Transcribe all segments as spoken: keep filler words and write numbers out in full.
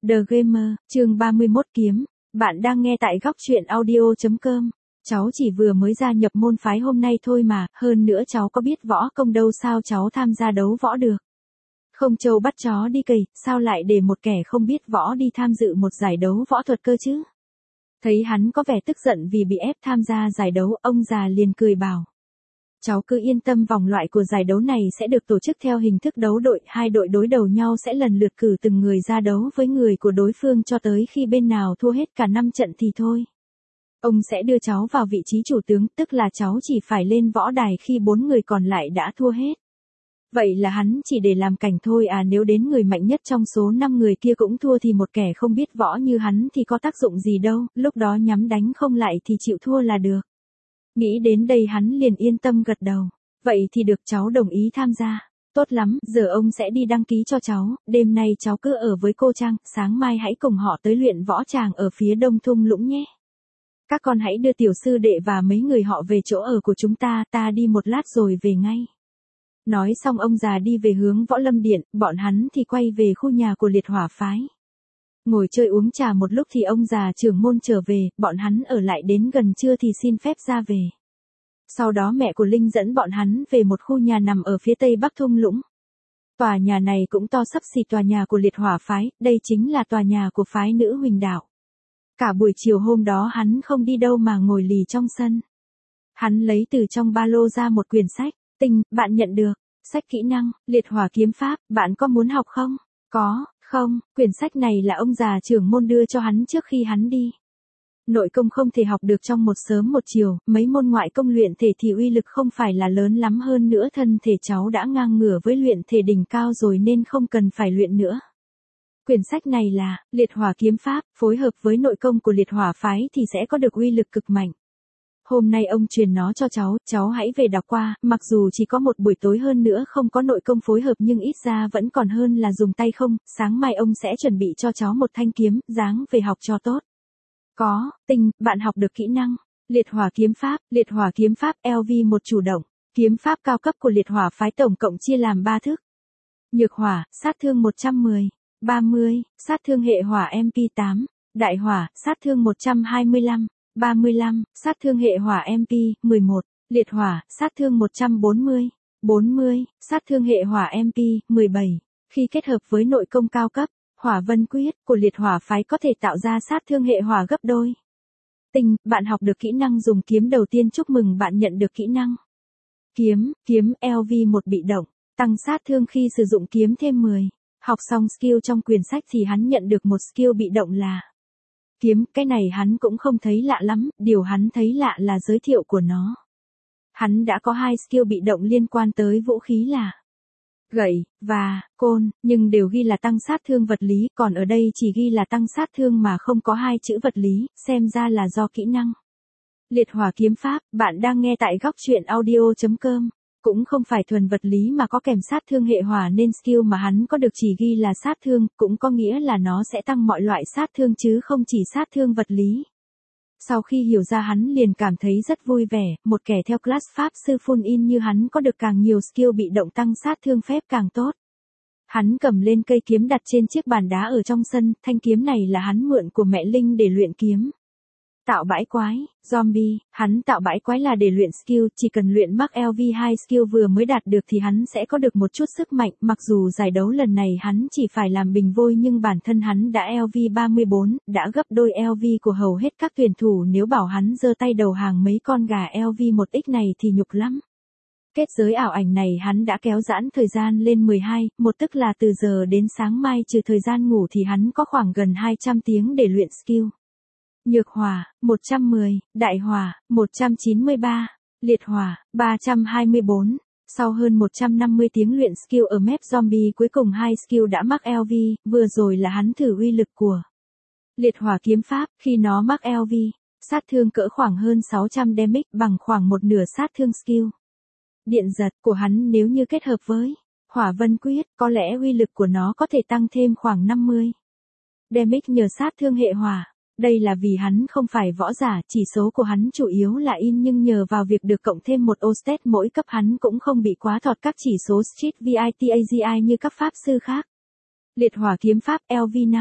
The Gamer, chương ba mươi mốt kiếm. Bạn đang nghe tại góc truyện audio chấm com. Cháu chỉ vừa mới gia nhập môn phái hôm nay thôi mà, hơn nữa cháu có biết võ công đâu, sao cháu tham gia đấu võ được. Không trâu bắt chó đi cầy, sao lại để một kẻ không biết võ đi tham dự một giải đấu võ thuật cơ chứ? Thấy hắn có vẻ tức giận vì bị ép tham gia giải đấu, ông già liền cười bảo. Cháu cứ yên tâm, vòng loại của giải đấu này sẽ được tổ chức theo hình thức đấu đội, hai đội đối đầu nhau sẽ lần lượt cử từng người ra đấu với người của đối phương cho tới khi bên nào thua hết cả năm trận thì thôi. Ông sẽ đưa cháu vào vị trí chủ tướng, tức là cháu chỉ phải lên võ đài khi bốn người còn lại đã thua hết. Vậy là hắn chỉ để làm cảnh thôi à? Nếu đến người mạnh nhất trong số năm người kia cũng thua thì một kẻ không biết võ như hắn thì có tác dụng gì đâu, lúc đó nhắm đánh không lại thì chịu thua là được. Nghĩ đến đây hắn liền yên tâm gật đầu. Vậy thì được, cháu đồng ý tham gia. Tốt lắm, giờ ông sẽ đi đăng ký cho cháu, đêm nay cháu cứ ở với cô Trang, sáng mai hãy cùng họ tới luyện võ tràng ở phía đông thung lũng nhé. Các con hãy đưa tiểu sư đệ và mấy người họ về chỗ ở của chúng ta, ta đi một lát rồi về ngay. Nói xong ông già đi về hướng Võ Lâm Điện, bọn hắn thì quay về khu nhà của Liệt Hỏa phái. Ngồi chơi uống trà một lúc thì ông già trưởng môn trở về, bọn hắn ở lại đến gần trưa thì xin phép ra về. Sau đó mẹ của Linh dẫn bọn hắn về một khu nhà nằm ở phía tây bắc thung lũng. Tòa nhà này cũng to xấp xỉ tòa nhà của Liệt Hỏa phái, đây chính là tòa nhà của phái Nữ Huỳnh Đạo. Cả buổi chiều hôm đó hắn không đi đâu mà ngồi lì trong sân. Hắn lấy từ trong ba lô ra một quyển sách. Tinh, bạn nhận được. Sách kỹ năng, Liệt Hỏa kiếm pháp, bạn có muốn học không? Có. Không, quyển sách này là ông già trưởng môn đưa cho hắn trước khi hắn đi. Nội công không thể học được trong một sớm một chiều, mấy môn ngoại công luyện thể thì uy lực không phải là lớn lắm, hơn nữa thân thể cháu đã ngang ngửa với luyện thể đỉnh cao rồi nên không cần phải luyện nữa. Quyển sách này là Liệt Hỏa kiếm pháp, phối hợp với nội công của Liệt Hỏa phái thì sẽ có được uy lực cực mạnh. Hôm nay ông truyền nó cho cháu, cháu hãy về đọc qua, mặc dù chỉ có một buổi tối, hơn nữa không có nội công phối hợp nhưng ít ra vẫn còn hơn là dùng tay không, sáng mai ông sẽ chuẩn bị cho cháu một thanh kiếm, dáng về học cho tốt. Có. Tinh, bạn học được kỹ năng, Liệt Hỏa kiếm pháp, Liệt Hỏa kiếm pháp L V một chủ động, kiếm pháp cao cấp của Liệt Hỏa phái tổng cộng chia làm ba thức. Nhược hỏa, sát thương một trăm mười, ba mươi, sát thương hệ hỏa M P tám, đại hỏa, sát thương một trăm hai mươi lăm. ba mươi lăm, sát thương hệ hỏa M P, mười một, liệt hỏa, sát thương một trăm bốn mươi, bốn mươi, sát thương hệ hỏa M P, mười bảy. Khi kết hợp với nội công cao cấp, Hỏa Vân Quyết của Liệt Hỏa phái có thể tạo ra sát thương hệ hỏa gấp đôi. Tinh, bạn học được kỹ năng dùng kiếm đầu tiên, chúc mừng bạn nhận được kỹ năng. Kiếm, kiếm L V một bị động, tăng sát thương khi sử dụng kiếm thêm mười. Học xong skill trong quyển sách thì hắn nhận được một skill bị động là kiếm, cái này hắn cũng không thấy lạ lắm, điều hắn thấy lạ là giới thiệu của nó. Hắn đã có hai skill bị động liên quan tới vũ khí là gậy và côn, nhưng đều ghi là tăng sát thương vật lý, còn ở đây chỉ ghi là tăng sát thương mà không có hai chữ vật lý, xem ra là do kỹ năng. Liệt Hỏa kiếm pháp, bạn đang nghe tại góc truyện audio chấm com. Cũng không phải thuần vật lý mà có kèm sát thương hệ hỏa nên skill mà hắn có được chỉ ghi là sát thương, cũng có nghĩa là nó sẽ tăng mọi loại sát thương chứ không chỉ sát thương vật lý. Sau khi hiểu ra hắn liền cảm thấy rất vui vẻ, một kẻ theo class pháp sư full in như hắn có được càng nhiều skill bị động tăng sát thương phép càng tốt. Hắn cầm lên cây kiếm đặt trên chiếc bàn đá ở trong sân, thanh kiếm này là hắn mượn của mẹ Linh để luyện kiếm. Tạo bãi quái, zombie, hắn tạo bãi quái là để luyện skill, chỉ cần luyện mắc L V hai skill vừa mới đạt được thì hắn sẽ có được một chút sức mạnh, mặc dù giải đấu lần này hắn chỉ phải làm bình vôi nhưng bản thân hắn đã L V ba mươi bốn, đã gấp đôi L V của hầu hết các tuyển thủ, nếu bảo hắn giơ tay đầu hàng mấy con gà L V một x này thì nhục lắm. Kết giới ảo ảnh này hắn đã kéo giãn thời gian lên mười hai, một tức là từ giờ đến sáng mai trừ thời gian ngủ thì hắn có khoảng gần hai trăm tiếng để luyện skill. Nhược hỏa, một trăm mười, đại hỏa, một trăm chín mươi ba, liệt hỏa, ba trăm hai mươi bốn. Sau hơn một trăm năm mươi tiếng luyện skill ở map zombie cuối cùng hai skill đã mắc L V, vừa rồi là hắn thử uy lực của Liệt Hỏa kiếm pháp, khi nó mắc L V, sát thương cỡ khoảng hơn sáu trăm damage, bằng khoảng một nửa sát thương skill điện giật của hắn. Nếu như kết hợp với Hỏa Vân Quyết, có lẽ uy lực của nó có thể tăng thêm khoảng năm mươi damage nhờ sát thương hệ hỏa. Đây là vì hắn không phải võ giả, chỉ số của hắn chủ yếu là in nhưng nhờ vào việc được cộng thêm một ô stat mỗi cấp hắn cũng không bị quá thọt các chỉ số Street Vitag như các pháp sư khác. Liệt Hỏa kiếm pháp L V năm,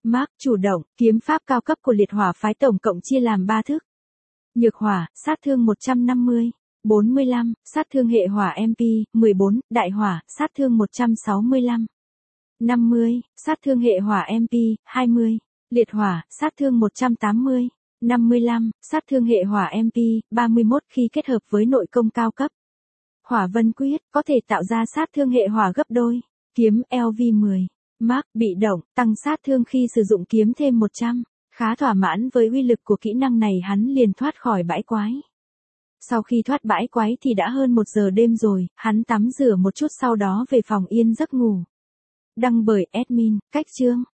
Mark chủ động, kiếm pháp cao cấp của liệt hỏa phái tổng cộng chia làm ba thức. Nhược hỏa, sát thương một trăm năm mươi, bốn mươi lăm, sát thương hệ hỏa em pê, mười bốn, đại hỏa, sát thương một trăm sáu mươi lăm, năm mươi, sát thương hệ hỏa em pê, hai mươi, liệt hỏa, sát thương một trăm tám mươi, năm mươi lăm, sát thương hệ hỏa em pê, ba mươi mốt khi kết hợp với nội công cao cấp. Hỏa vân quyết, có thể tạo ra sát thương hệ hỏa gấp đôi. Kiếm lờ vê mười. Mark, bị động, tăng sát thương khi sử dụng kiếm thêm một trăm. Khá thỏa mãn với uy lực của kỹ năng này, hắn liền thoát khỏi bãi quái. Sau khi thoát bãi quái thì đã hơn một giờ đêm rồi, hắn tắm rửa một chút sau đó về phòng yên giấc ngủ. Đăng bởi admin, cách chương.